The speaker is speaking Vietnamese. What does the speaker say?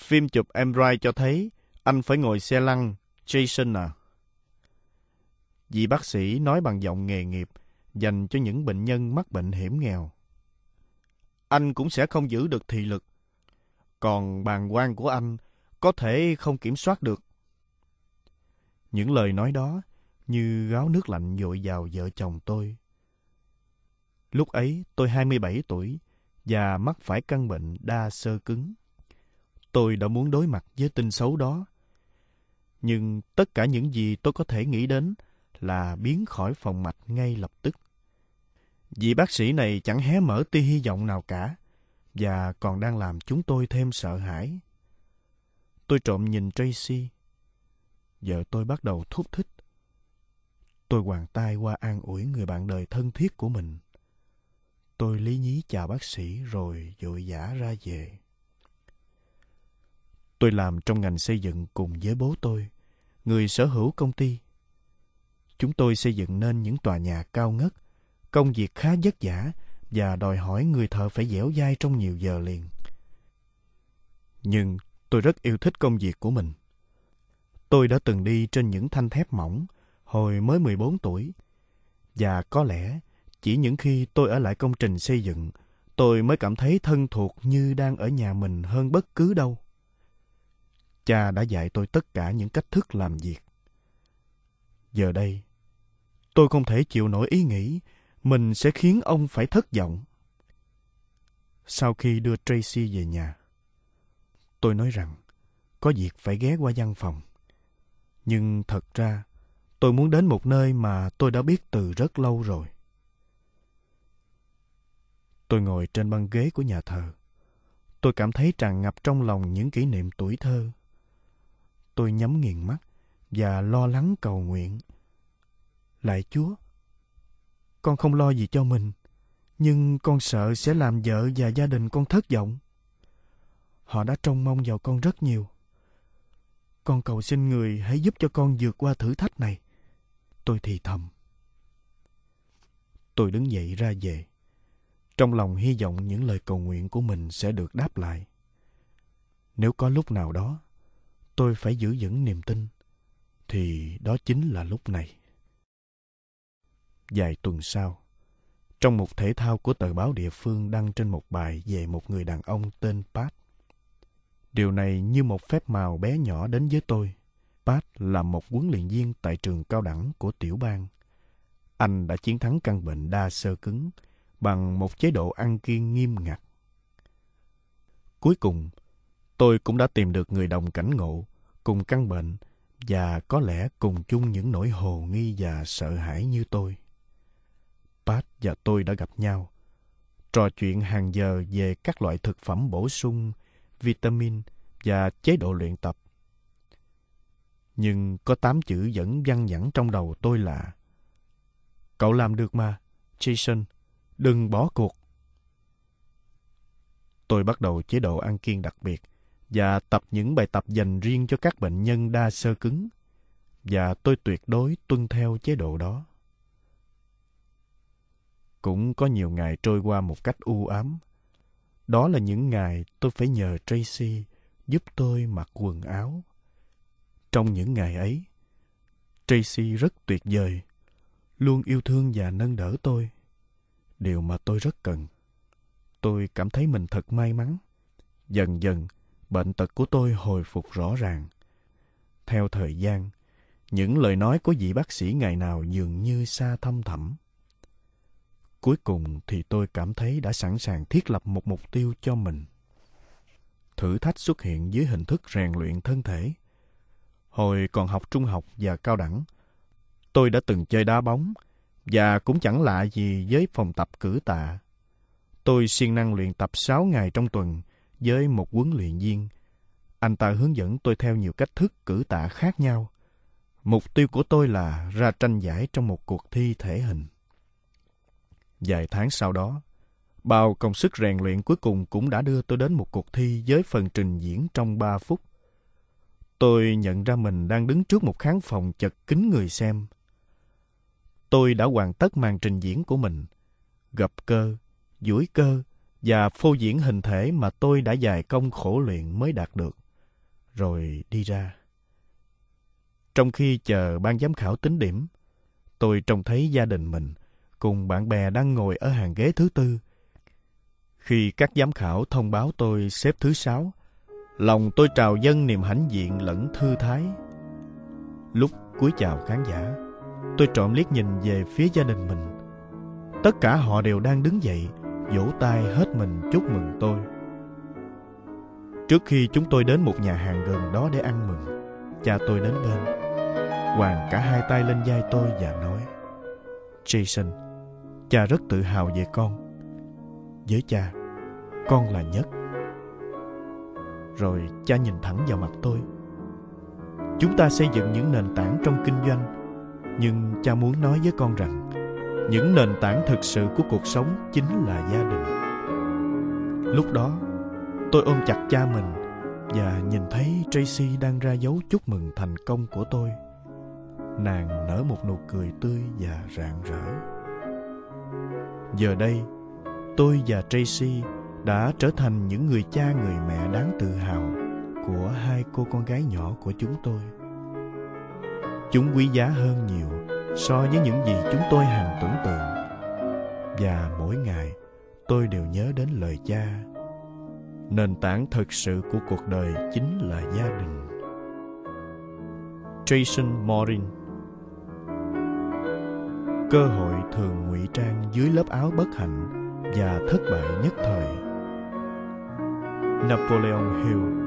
Phim chụp MRI cho thấy anh phải ngồi xe lăn, Jason à. Vị bác sĩ nói bằng giọng nghề nghiệp dành cho những bệnh nhân mắc bệnh hiểm nghèo. Anh cũng sẽ không giữ được thị lực. Còn bàng quang của anh có thể không kiểm soát được. Những lời nói đó như gáo nước lạnh dội vào vợ chồng tôi. Lúc ấy tôi 27 tuổi và mắc phải căn bệnh đa xơ cứng. Tôi đã muốn đối mặt với tin xấu đó. Nhưng tất cả những gì tôi có thể nghĩ đến là biến khỏi phòng mạch ngay lập tức. Vị bác sĩ này chẳng hé mở tia hy vọng nào cả và còn đang làm chúng tôi thêm sợ hãi. Tôi trộm nhìn Tracy. Vợ tôi bắt đầu thúc thích. Tôi choàng tay qua an ủi người bạn đời thân thiết của mình. Tôi lý nhí chào bác sĩ rồi vội vã ra về. Tôi làm trong ngành xây dựng cùng với bố tôi, người sở hữu công ty. Chúng tôi xây dựng nên những tòa nhà cao ngất, công việc khá vất vả và đòi hỏi người thợ phải dẻo dai trong nhiều giờ liền. Nhưng tôi rất yêu thích công việc của mình. Tôi đã từng đi trên những thanh thép mỏng hồi mới 14 tuổi. Và có lẽ chỉ những khi tôi ở lại công trình xây dựng, tôi mới cảm thấy thân thuộc như đang ở nhà mình hơn bất cứ đâu. Cha đã dạy tôi tất cả những cách thức làm việc. Giờ đây, tôi không thể chịu nổi ý nghĩ mình sẽ khiến ông phải thất vọng. Sau khi đưa Tracy về nhà, tôi nói rằng có việc phải ghé qua văn phòng. Nhưng thật ra, tôi muốn đến một nơi mà tôi đã biết từ rất lâu rồi. Tôi ngồi trên băng ghế của nhà thờ. Tôi cảm thấy tràn ngập trong lòng những kỷ niệm tuổi thơ. Tôi nhắm nghiền mắt và lo lắng cầu nguyện. Lạy Chúa, con không lo gì cho mình, nhưng con sợ sẽ làm vợ và gia đình con thất vọng. Họ đã trông mong vào con rất nhiều. Con cầu xin Người hãy giúp cho con vượt qua thử thách này. Tôi thì thầm. Tôi đứng dậy ra về, trong lòng hy vọng những lời cầu nguyện của mình sẽ được đáp lại. Nếu có lúc nào đó tôi phải giữ vững niềm tin, thì đó chính là lúc này. Vài tuần sau, trong một thể thao của tờ báo địa phương đăng trên một bài về một người đàn ông tên Pat. Điều này như một phép màu bé nhỏ đến với tôi. Pat là một huấn luyện viên tại trường cao đẳng của tiểu bang. Anh đã chiến thắng căn bệnh đa xơ cứng bằng một chế độ ăn kiêng nghiêm ngặt. Cuối cùng, tôi cũng đã tìm được người đồng cảnh ngộ, cùng căn bệnh và có lẽ cùng chung những nỗi hồ nghi và sợ hãi như tôi. Pat và tôi đã gặp nhau, trò chuyện hàng giờ về các loại thực phẩm bổ sung, vitamin và chế độ luyện tập. Nhưng có 8 chữ vẫn văng vẳng trong đầu tôi là: cậu làm được mà, Jason, đừng bỏ cuộc. Tôi bắt đầu chế độ ăn kiêng đặc biệt và tập những bài tập dành riêng cho các bệnh nhân đa xơ cứng. Và tôi tuyệt đối tuân theo chế độ đó. Cũng có nhiều ngày trôi qua một cách u ám. Đó là những ngày tôi phải nhờ Tracy giúp tôi mặc quần áo. Trong những ngày ấy, Tracy rất tuyệt vời, luôn yêu thương và nâng đỡ tôi, điều mà tôi rất cần. Tôi cảm thấy mình thật may mắn. Dần dần, bệnh tật của tôi hồi phục rõ ràng. Theo thời gian, những lời nói của vị bác sĩ ngày nào dường như xa thăm thẳm. Cuối cùng thì tôi cảm thấy đã sẵn sàng thiết lập một mục tiêu cho mình. Thử thách xuất hiện dưới hình thức rèn luyện thân thể. Hồi còn học trung học và cao đẳng, tôi đã từng chơi đá bóng, và cũng chẳng lạ gì với phòng tập cử tạ. Tôi siêng năng luyện tập 6 ngày trong tuần với một huấn luyện viên. Anh ta hướng dẫn tôi theo nhiều cách thức cử tạ khác nhau. Mục tiêu của tôi là ra tranh giải trong một cuộc thi thể hình. Vài tháng sau đó, bao công sức rèn luyện cuối cùng cũng đã đưa tôi đến một cuộc thi với phần trình diễn trong 3 phút. Tôi nhận ra mình đang đứng trước một khán phòng chật kín người xem. Tôi đã hoàn tất màn trình diễn của mình, gập cơ, duỗi cơ và phô diễn hình thể mà tôi đã dày công khổ luyện mới đạt được. rồi đi ra. Trong khi chờ ban giám khảo tính điểm, tôi trông thấy gia đình mình cùng bạn bè đang ngồi ở hàng ghế thứ 4. Khi các giám khảo thông báo tôi xếp thứ 6, lòng tôi trào dâng niềm hãnh diện lẫn thư thái. Lúc cúi chào khán giả, tôi trộm liếc nhìn về phía gia đình mình. Tất cả họ đều đang đứng dậy, vỗ tay hết mình chúc mừng tôi. Trước khi chúng tôi đến một nhà hàng gần đó để ăn mừng, cha tôi đến bên, quàng cả hai tay lên vai tôi và nói: Jason, cha rất tự hào về con. Với cha, con là nhất. Rồi cha nhìn thẳng vào mặt tôi. Chúng ta xây dựng những nền tảng trong kinh doanh, nhưng cha muốn nói với con rằng những nền tảng thực sự của cuộc sống chính là gia đình. Lúc đó, tôi ôm chặt cha mình và nhìn thấy Tracy đang ra dấu chúc mừng thành công của tôi. Nàng nở một nụ cười tươi và rạng rỡ. Giờ đây, tôi và Tracy đã trở thành những người cha người mẹ đáng tự hào của hai cô con gái nhỏ của chúng tôi. Chúng quý giá hơn nhiều so với những gì chúng tôi hằng tưởng tượng. Và mỗi ngày tôi đều nhớ đến lời cha: nền tảng thực sự của cuộc đời chính là gia đình. Jason Morin. Cơ hội thường ngụy trang dưới lớp áo bất hạnh và thất bại nhất thời. Napoleon Hill.